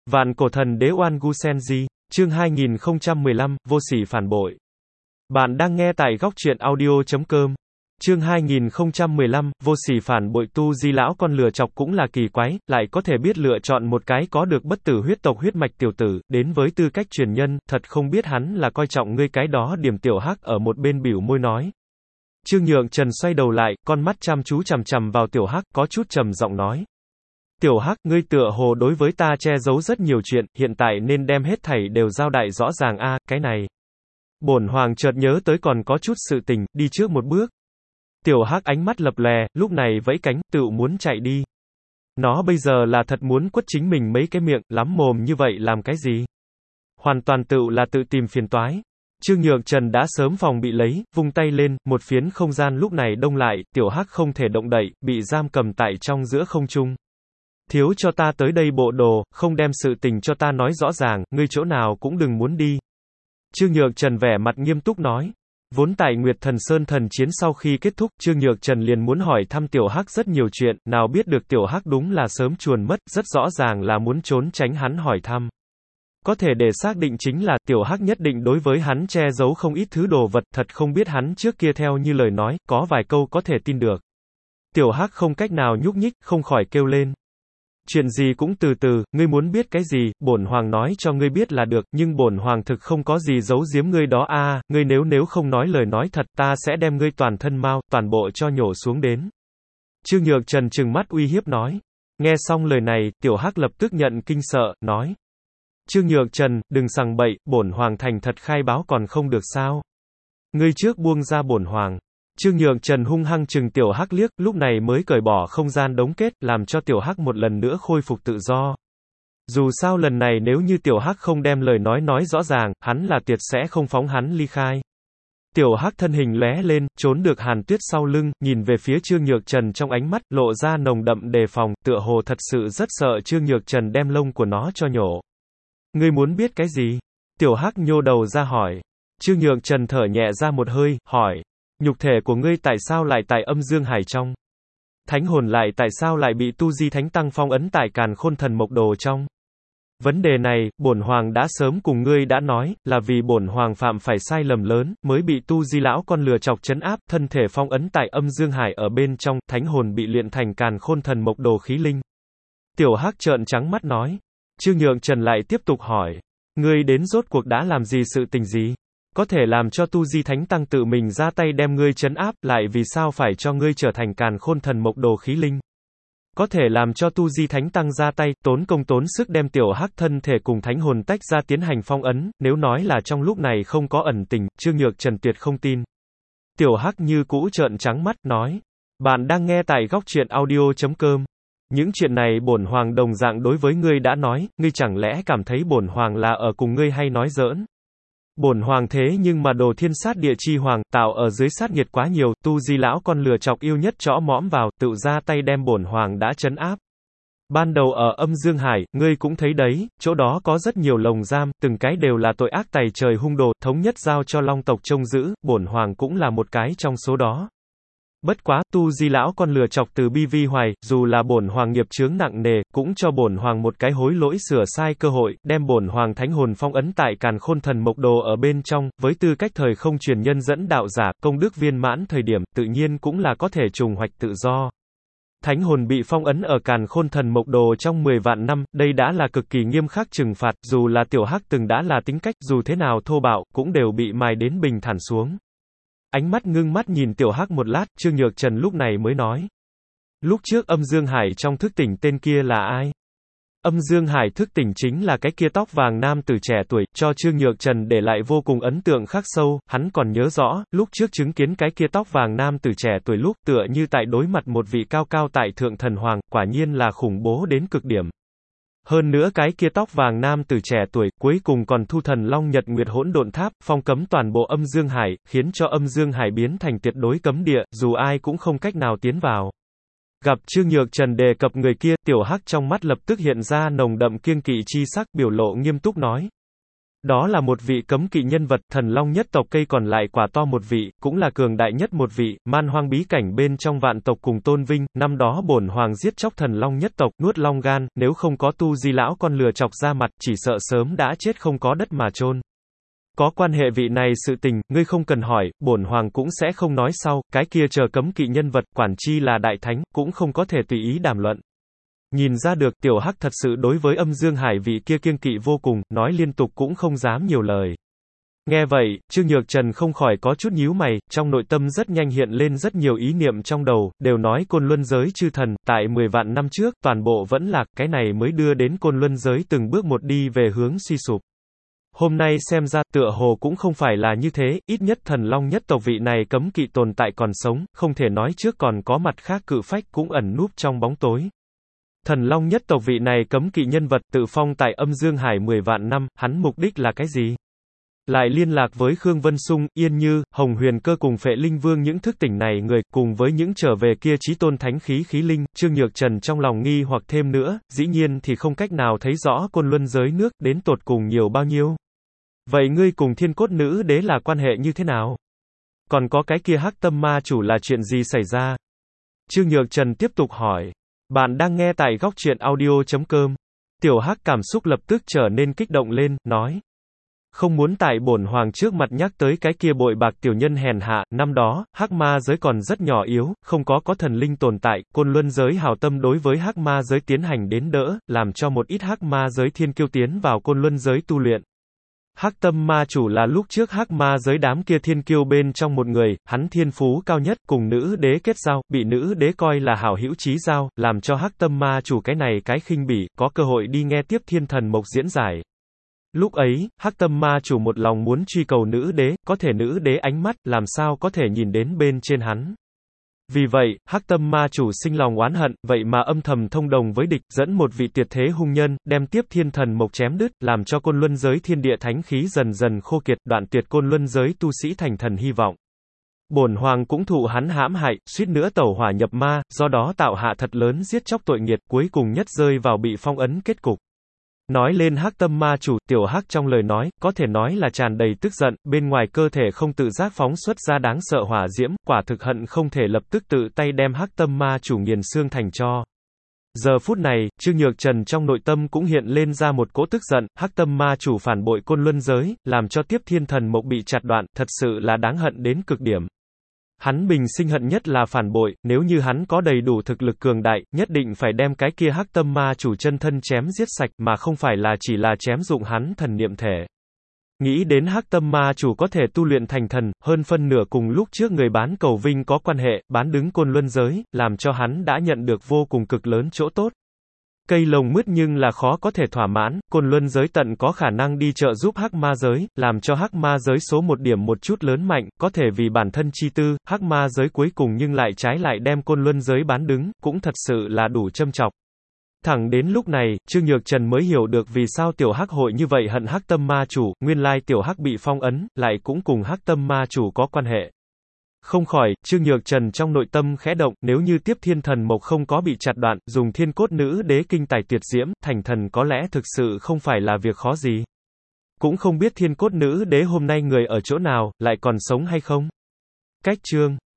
Vạn cổ thần đế Oan Gu Senji, chương 2015, vô sỉ phản bội. Bạn đang nghe tại góc truyện audio.com. Chương 2015, vô sỉ phản bội. Tu Di lão con lừa chọc cũng là kỳ quái, lại có thể biết lựa chọn một cái có được bất tử huyết tộc huyết mạch tiểu tử, đến với tư cách truyền nhân, thật không biết hắn là coi trọng ngươi cái đó. Điểm Tiểu Hắc ở một bên bĩu môi nói. Trương Nhượng Trần xoay đầu lại, con mắt chăm chú chằm chằm vào Tiểu Hắc, có chút trầm giọng nói. Tiểu Hắc, ngươi tựa hồ đối với ta che giấu rất nhiều chuyện, hiện tại nên đem hết thảy đều giao代rõ ràng a, cái này. Bổn hoàng chợt nhớ tới còn có chút sự tình, đi trước một bước. Tiểu Hắc ánh mắt lập lè, lúc này vẫy cánh, tựu muốn chạy đi. Nó bây giờ là thật muốn quất chính mình mấy cái miệng, lắm mồm như vậy làm cái gì? Hoàn toàn tựu là tự tìm phiền toái. Trương Nhượng Trần đã sớm phòng bị lấy, vung tay lên, một phiến không gian lúc này đông lại, Tiểu Hắc không thể động đậy, bị giam cầm tại trong giữa không trung. Thiếu cho ta tới đây bộ đồ, không đem sự tình cho ta nói rõ ràng, ngươi chỗ nào cũng đừng muốn đi. Trương Nhượng Trần vẻ mặt nghiêm túc nói. Vốn tại Nguyệt Thần Sơn thần chiến sau khi kết thúc, Trương Nhượng Trần liền muốn hỏi thăm Tiểu Hắc rất nhiều chuyện, nào biết được Tiểu Hắc đúng là sớm chuồn mất, rất rõ ràng là muốn trốn tránh hắn hỏi thăm. Có thể để xác định chính là, Tiểu Hắc nhất định đối với hắn che giấu không ít thứ đồ vật, thật không biết hắn trước kia theo như lời nói, có vài câu có thể tin được. Tiểu Hắc không cách nào nhúc nhích, không khỏi kêu lên. Chuyện gì cũng từ từ, ngươi muốn biết cái gì, bổn hoàng nói cho ngươi biết là được, nhưng bổn hoàng thực không có gì giấu giếm ngươi đó a, ngươi nếu không nói lời nói thật, ta sẽ đem ngươi toàn thân mau, toàn bộ cho nhổ xuống đến. Trương Nhượng Trần trừng mắt uy hiếp nói. Nghe xong lời này, Tiểu Hắc lập tức nhận kinh sợ, nói. Trương Nhượng Trần, đừng sằng bậy, bổn hoàng thành thật khai báo còn không được sao? Ngươi trước buông ra bổn hoàng. Trương Nhượng Trần hung hăng chừng Tiểu Hắc liếc, lúc này mới cởi bỏ không gian đống kết, làm cho Tiểu Hắc một lần nữa khôi phục tự do. Dù sao lần này nếu như Tiểu Hắc không đem lời nói rõ ràng, hắn là tuyệt sẽ không phóng hắn ly khai. Tiểu Hắc thân hình lóe lên, trốn được Hàn Tuyết sau lưng, nhìn về phía Trương Nhượng Trần trong ánh mắt, lộ ra nồng đậm đề phòng, tựa hồ thật sự rất sợ Trương Nhượng Trần đem lông của nó cho nhổ. Ngươi muốn biết cái gì? Tiểu Hắc nhô đầu ra hỏi. Trương Nhượng Trần thở nhẹ ra một hơi, hỏi. Nhục thể của ngươi tại sao lại tại âm dương hải trong? Thánh hồn lại tại sao lại bị Tu Di Thánh Tăng phong ấn tại Càn Khôn Thần Mộc Đồ trong? Vấn đề này, bổn hoàng đã sớm cùng ngươi đã nói, là vì bổn hoàng phạm phải sai lầm lớn, mới bị Tu Di lão con lừa chọc trấn áp, thân thể phong ấn tại âm dương hải ở bên trong, thánh hồn bị luyện thành Càn Khôn Thần Mộc Đồ khí linh. Tiểu Hắc trợn trắng mắt nói. Trương Nhượng Trần lại tiếp tục hỏi. Ngươi đến rốt cuộc đã làm gì sự tình gì? Có thể làm cho Tu Di Thánh Tăng tự mình ra tay đem ngươi trấn áp, lại vì sao phải cho ngươi trở thành Càn Khôn Thần Mộc Đồ khí linh? Có thể làm cho Tu Di Thánh Tăng ra tay, tốn công tốn sức đem Tiểu Hắc thân thể cùng thánh hồn tách ra tiến hành phong ấn, nếu nói là trong lúc này không có ẩn tình, Trương Nhượng Trần tuyệt không tin. Tiểu Hắc như cũ trợn trắng mắt, nói. Bạn đang nghe tại góc truyện audio.com. Những chuyện này bổn hoàng đồng dạng đối với ngươi đã nói, ngươi chẳng lẽ cảm thấy bổn hoàng là ở cùng ngươi hay nói giỡn? Bổn hoàng thế nhưng mà đồ thiên sát địa chi hoàng, tạo ở dưới sát nhiệt quá nhiều, Tu Di lão con lừa chọc yêu nhất chõ mõm vào, tự ra tay đem bổn hoàng đã trấn áp. Ban đầu ở âm dương hải, ngươi cũng thấy đấy, chỗ đó có rất nhiều lồng giam, từng cái đều là tội ác tày trời hung đồ, thống nhất giao cho Long tộc trông giữ, bổn hoàng cũng là một cái trong số đó. Bất quá, Tu Di lão con lừa chọc từ bi vi hoài, dù là bổn hoàng nghiệp chướng nặng nề, cũng cho bổn hoàng một cái hối lỗi sửa sai cơ hội, đem bổn hoàng thánh hồn phong ấn tại Càn Khôn Thần Mộc Đồ ở bên trong, với tư cách thời không truyền nhân dẫn đạo giả, công đức viên mãn thời điểm, tự nhiên cũng là có thể trùng hoạch tự do. Thánh hồn bị phong ấn ở Càn Khôn Thần Mộc Đồ trong 10 vạn năm, đây đã là cực kỳ nghiêm khắc trừng phạt, dù là Tiểu Hắc từng đã là tính cách, dù thế nào thô bạo, cũng đều bị mài đến bình thản xuống. Ánh mắt ngưng mắt nhìn Tiểu Hắc một lát, Trương Nhượng Trần lúc này mới nói. Lúc trước âm dương hải trong thức tỉnh tên kia là ai? Âm dương hải thức tỉnh chính là cái kia tóc vàng nam tử trẻ tuổi, cho Trương Nhượng Trần để lại vô cùng ấn tượng khắc sâu, hắn còn nhớ rõ, lúc trước chứng kiến cái kia tóc vàng nam tử trẻ tuổi lúc tựa như tại đối mặt một vị cao cao tại thượng thần hoàng, quả nhiên là khủng bố đến cực điểm. Hơn nữa cái kia tóc vàng nam tử trẻ tuổi, cuối cùng còn thu thần Long Nhật Nguyệt Hỗn Độn Tháp, phong cấm toàn bộ âm dương hải, khiến cho âm dương hải biến thành tuyệt đối cấm địa, dù ai cũng không cách nào tiến vào. Gặp Trương Nhượng Trần đề cập người kia, Tiểu Hắc trong mắt lập tức hiện ra nồng đậm kiêng kỵ chi sắc, biểu lộ nghiêm túc nói. Đó là một vị cấm kỵ nhân vật, thần long nhất tộc cây còn lại quả to một vị, cũng là cường đại nhất một vị, man hoang bí cảnh bên trong vạn tộc cùng tôn vinh, năm đó bổn hoàng giết chóc thần long nhất tộc, nuốt long gan, nếu không có tu di lão con lừa chọc ra mặt, chỉ sợ sớm đã chết không có đất mà chôn. Có quan hệ vị này sự tình, ngươi không cần hỏi, bổn hoàng cũng sẽ không nói sau, cái kia chờ cấm kỵ nhân vật, quản chi là đại thánh, cũng không có thể tùy ý đàm luận. Nhìn ra được, tiểu hắc thật sự đối với âm dương hải vị kia kiêng kỵ vô cùng, nói liên tục cũng không dám nhiều lời. Nghe vậy, Trương Nhược Trần không khỏi có chút nhíu mày, trong nội tâm rất nhanh hiện lên rất nhiều ý niệm trong đầu, đều nói côn luân giới chư thần, tại 10 vạn năm trước, toàn bộ vẫn lạc, cái này mới đưa đến côn luân giới từng bước một đi về hướng suy sụp. Hôm nay xem ra, tựa hồ cũng không phải là như thế, ít nhất thần long nhất tộc vị này cấm kỵ tồn tại còn sống, không thể nói trước còn có mặt khác cự phách cũng ẩn núp trong bóng tối. Thần long nhất tộc vị này cấm kỵ nhân vật tự phong tại âm dương hải 10 vạn năm, hắn mục đích là cái gì? Lại liên lạc với Khương Vân Sung, Yên Như, Hồng Huyền Cơ cùng Phệ Linh Vương những thức tỉnh này người, cùng với những trở về kia chí tôn thánh khí khí linh, Trương Nhược Trần trong lòng nghi hoặc thêm nữa, dĩ nhiên thì không cách nào thấy rõ côn luân giới nước, đến tột cùng nhiều bao nhiêu. Vậy ngươi cùng thiên cốt nữ đế là quan hệ như thế nào? Còn có cái kia hắc tâm ma chủ là chuyện gì xảy ra? Trương Nhược Trần tiếp tục hỏi. Bạn đang nghe tại góc truyện audio.com. Tiểu hắc cảm xúc lập tức trở nên kích động lên, nói. Không muốn tại bổn hoàng trước mặt nhắc tới cái kia bội bạc tiểu nhân hèn hạ, năm đó, hắc ma giới còn rất nhỏ yếu, không có thần linh tồn tại, côn luân giới hào tâm đối với hắc ma giới tiến hành đến đỡ, làm cho một ít hắc ma giới thiên kiêu tiến vào côn luân giới tu luyện. Hắc tâm ma chủ là lúc trước hắc ma giới đám kia thiên kiêu bên trong một người, hắn thiên phú cao nhất, cùng nữ đế kết giao, bị nữ đế coi là hảo hữu chí giao, làm cho hắc tâm ma chủ cái này cái khinh bỉ, có cơ hội đi nghe tiếp thiên thần mộc diễn giải. Lúc ấy, hắc tâm ma chủ một lòng muốn truy cầu nữ đế, có thể nữ đế ánh mắt, làm sao có thể nhìn đến bên trên hắn. Vì vậy, hắc tâm ma chủ sinh lòng oán hận, vậy mà âm thầm thông đồng với địch, dẫn một vị tuyệt thế hung nhân, đem tiếp thiên thần mộc chém đứt, làm cho côn luân giới thiên địa thánh khí dần dần khô kiệt, đoạn tuyệt côn luân giới tu sĩ thành thần hy vọng. Bổn hoàng cũng thụ hắn hãm hại, suýt nữa tẩu hỏa nhập ma, do đó tạo hạ thật lớn giết chóc tội nghiệt, cuối cùng nhất rơi vào bị phong ấn kết cục. Nói lên hắc tâm ma chủ, tiểu hắc trong lời nói, có thể nói là tràn đầy tức giận, bên ngoài cơ thể không tự giác phóng xuất ra đáng sợ hỏa diễm, quả thực hận không thể lập tức tự tay đem hắc tâm ma chủ nghiền xương thành tro. Giờ phút này, Trương Nhược Trần trong nội tâm cũng hiện lên ra một cỗ tức giận, hắc tâm ma chủ phản bội côn luân giới, làm cho tiếp thiên thần mộc bị chặt đoạn, thật sự là đáng hận đến cực điểm. Hắn bình sinh hận nhất là phản bội, nếu như hắn có đầy đủ thực lực cường đại, nhất định phải đem cái kia hắc tâm ma chủ chân thân chém giết sạch, mà không phải là chỉ là chém dụng hắn thần niệm thể. Nghĩ đến hắc tâm ma chủ có thể tu luyện thành thần, hơn phân nửa cùng lúc trước người bán cầu vinh có quan hệ, bán đứng côn luân giới, làm cho hắn đã nhận được vô cùng cực lớn chỗ tốt. Cây lồng mứt nhưng là khó có thể thỏa mãn, côn luân giới tận có khả năng đi trợ giúp hắc ma giới, làm cho hắc ma giới số một điểm một chút lớn mạnh, có thể vì bản thân chi tư, hắc ma giới cuối cùng nhưng lại trái lại đem côn luân giới bán đứng, cũng thật sự là đủ châm chọc. Thẳng đến lúc này, Trương Nhược Trần mới hiểu được vì sao tiểu hắc hội như vậy hận hắc tâm ma chủ, nguyên lai tiểu hắc bị phong ấn, lại cũng cùng hắc tâm ma chủ có quan hệ. Không khỏi, Trương Nhược Trần trong nội tâm khẽ động, nếu như tiếp thiên thần mộc không có bị chặt đoạn, dùng thiên cốt nữ đế kinh tài tuyệt diễm, thành thần có lẽ thực sự không phải là việc khó gì. Cũng không biết thiên cốt nữ đế hôm nay người ở chỗ nào, lại còn sống hay không. Cách chương